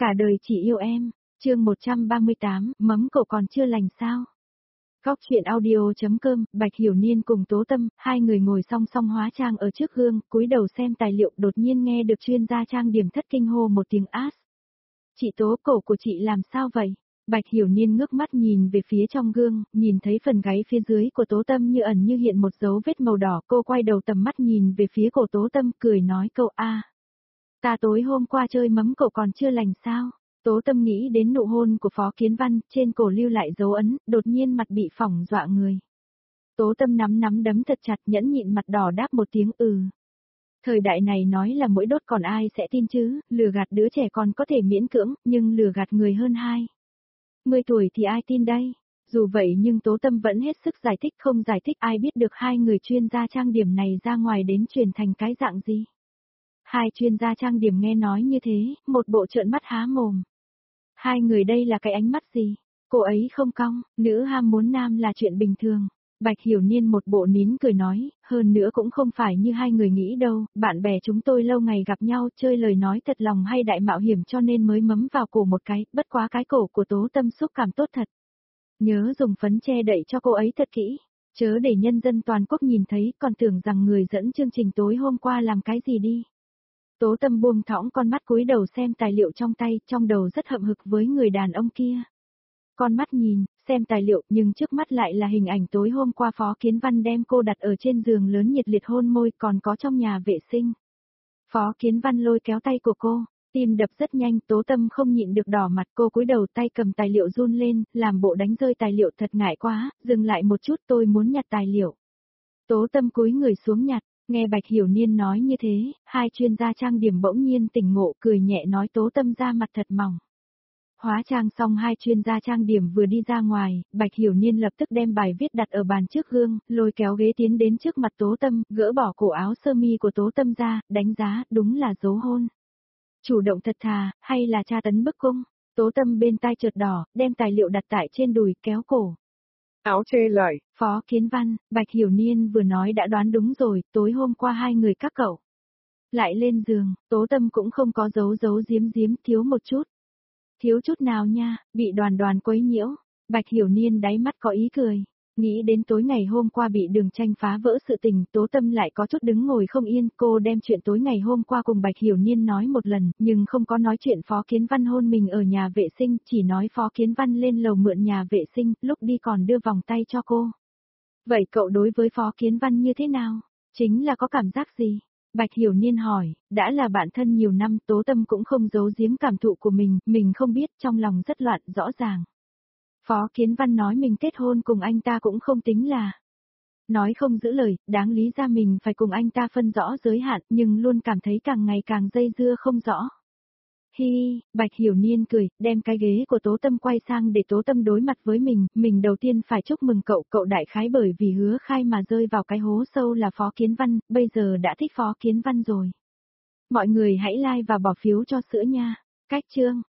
Cả đời chỉ yêu em. Chương 138, mấm cậu còn chưa lành sao? Góc chuyện audio.com, Bạch Hiểu Niên cùng Tố Tâm, hai người ngồi song song hóa trang ở trước gương, cúi đầu xem tài liệu, đột nhiên nghe được chuyên gia trang điểm thất kinh hô một tiếng át. Chị Tố, cổ của chị làm sao vậy? Bạch Hiểu Niên ngước mắt nhìn về phía trong gương, nhìn thấy phần gáy phía dưới của Tố Tâm như ẩn như hiện một dấu vết màu đỏ, cô quay đầu tầm mắt nhìn về phía cổ Tố Tâm, cười nói câu a. Ta tối hôm qua chơi mấm cậu còn chưa lành sao? Tố Tâm nghĩ đến nụ hôn của Phó Kiến Văn, trên cổ lưu lại dấu ấn, đột nhiên mặt bị phỏng dọa người. Tố Tâm nắm đấm thật chặt, nhẫn nhịn mặt đỏ đáp một tiếng ừ. Thời đại này nói là mũi đốt còn ai sẽ tin chứ, lừa gạt đứa trẻ còn có thể miễn cưỡng, nhưng lừa gạt người hơn 20 tuổi thì ai tin đây? Dù vậy nhưng Tố Tâm vẫn hết sức giải thích, không giải thích ai biết được hai người chuyên gia trang điểm này ra ngoài đến truyền thành cái dạng gì. Hai chuyên gia trang điểm nghe nói như thế, một bộ trợn mắt há mồm. Hai người đây là cái ánh mắt gì? Cô ấy không cong, nữ ham muốn nam là chuyện bình thường. Bạch Hiểu Niên một bộ nín cười nói, hơn nữa cũng không phải như hai người nghĩ đâu, bạn bè chúng tôi lâu ngày gặp nhau chơi lời nói thật lòng hay đại mạo hiểm cho nên mới mấm vào cổ một cái, bất quá cái cổ của Tố Tâm xúc cảm tốt thật. Nhớ dùng phấn che đậy cho cô ấy thật kỹ, chớ để nhân dân toàn quốc nhìn thấy còn tưởng rằng người dẫn chương trình tối hôm qua làm cái gì đi. Tố Tâm buông thõng con mắt cúi đầu xem tài liệu trong tay, trong đầu rất hậm hực với người đàn ông kia. Con mắt nhìn, xem tài liệu nhưng trước mắt lại là hình ảnh tối hôm qua Phó Kiến Văn đem cô đặt ở trên giường lớn nhiệt liệt hôn môi còn có trong nhà vệ sinh. Phó Kiến Văn lôi kéo tay của cô, tim đập rất nhanh, Tố Tâm không nhịn được đỏ mặt, cô cúi đầu tay cầm tài liệu run lên, làm bộ đánh rơi tài liệu thật ngại quá, dừng lại một chút tôi muốn nhặt tài liệu. Tố Tâm cúi người xuống nhặt. Nghe Bạch Hiểu Niên nói như thế, hai chuyên gia trang điểm bỗng nhiên tỉnh ngộ cười nhẹ nói Tố Tâm ra mặt thật mỏng. Hóa trang xong hai chuyên gia trang điểm vừa đi ra ngoài, Bạch Hiểu Niên lập tức đem bài viết đặt ở bàn trước gương, lôi kéo ghế tiến đến trước mặt Tố Tâm, gỡ bỏ cổ áo sơ mi của Tố Tâm ra, đánh giá, đúng là dấu hôn. Chủ động thật thà, hay là tra tấn bức cung? Tố Tâm bên tai chợt đỏ, đem tài liệu đặt tại trên đùi, kéo cổ. Áo che lại. Phó Kiến Văn, Bạch Hiểu Niên vừa nói đã đoán đúng rồi, tối hôm qua hai người các cậu lại lên giường, Tố Tâm cũng không có giấu giếm, thiếu một chút. Thiếu chút nào nha, bị Đoàn quấy nhiễu. Bạch Hiểu Niên đáy mắt có ý cười. Nghĩ đến tối ngày hôm qua bị Đường Tranh phá vỡ sự tình, Tố Tâm lại có chút đứng ngồi không yên, cô đem chuyện tối ngày hôm qua cùng Bạch Hiểu Niên nói một lần, nhưng không có nói chuyện Phó Kiến Văn hôn mình ở nhà vệ sinh, chỉ nói Phó Kiến Văn lên lầu mượn nhà vệ sinh, lúc đi còn đưa vòng tay cho cô. Vậy cậu đối với Phó Kiến Văn như thế nào? Chính là có cảm giác gì? Bạch Hiểu Niên hỏi, đã là bạn thân nhiều năm, Tố Tâm cũng không giấu giếm cảm thụ của mình không biết, trong lòng rất loạn, rõ ràng. Phó Kiến Văn nói mình kết hôn cùng anh ta cũng không tính là nói không giữ lời, đáng lý ra mình phải cùng anh ta phân rõ giới hạn, nhưng luôn cảm thấy càng ngày càng dây dưa không rõ. Hi, Bạch Hiểu Niên cười, đem cái ghế của Tố Tâm quay sang để Tố Tâm đối mặt với mình đầu tiên phải chúc mừng cậu đại khái bởi vì hứa khai mà rơi vào cái hố sâu là Phó Kiến Văn, bây giờ đã thích Phó Kiến Văn rồi. Mọi người hãy like và bỏ phiếu cho sữa nha. Cách chương.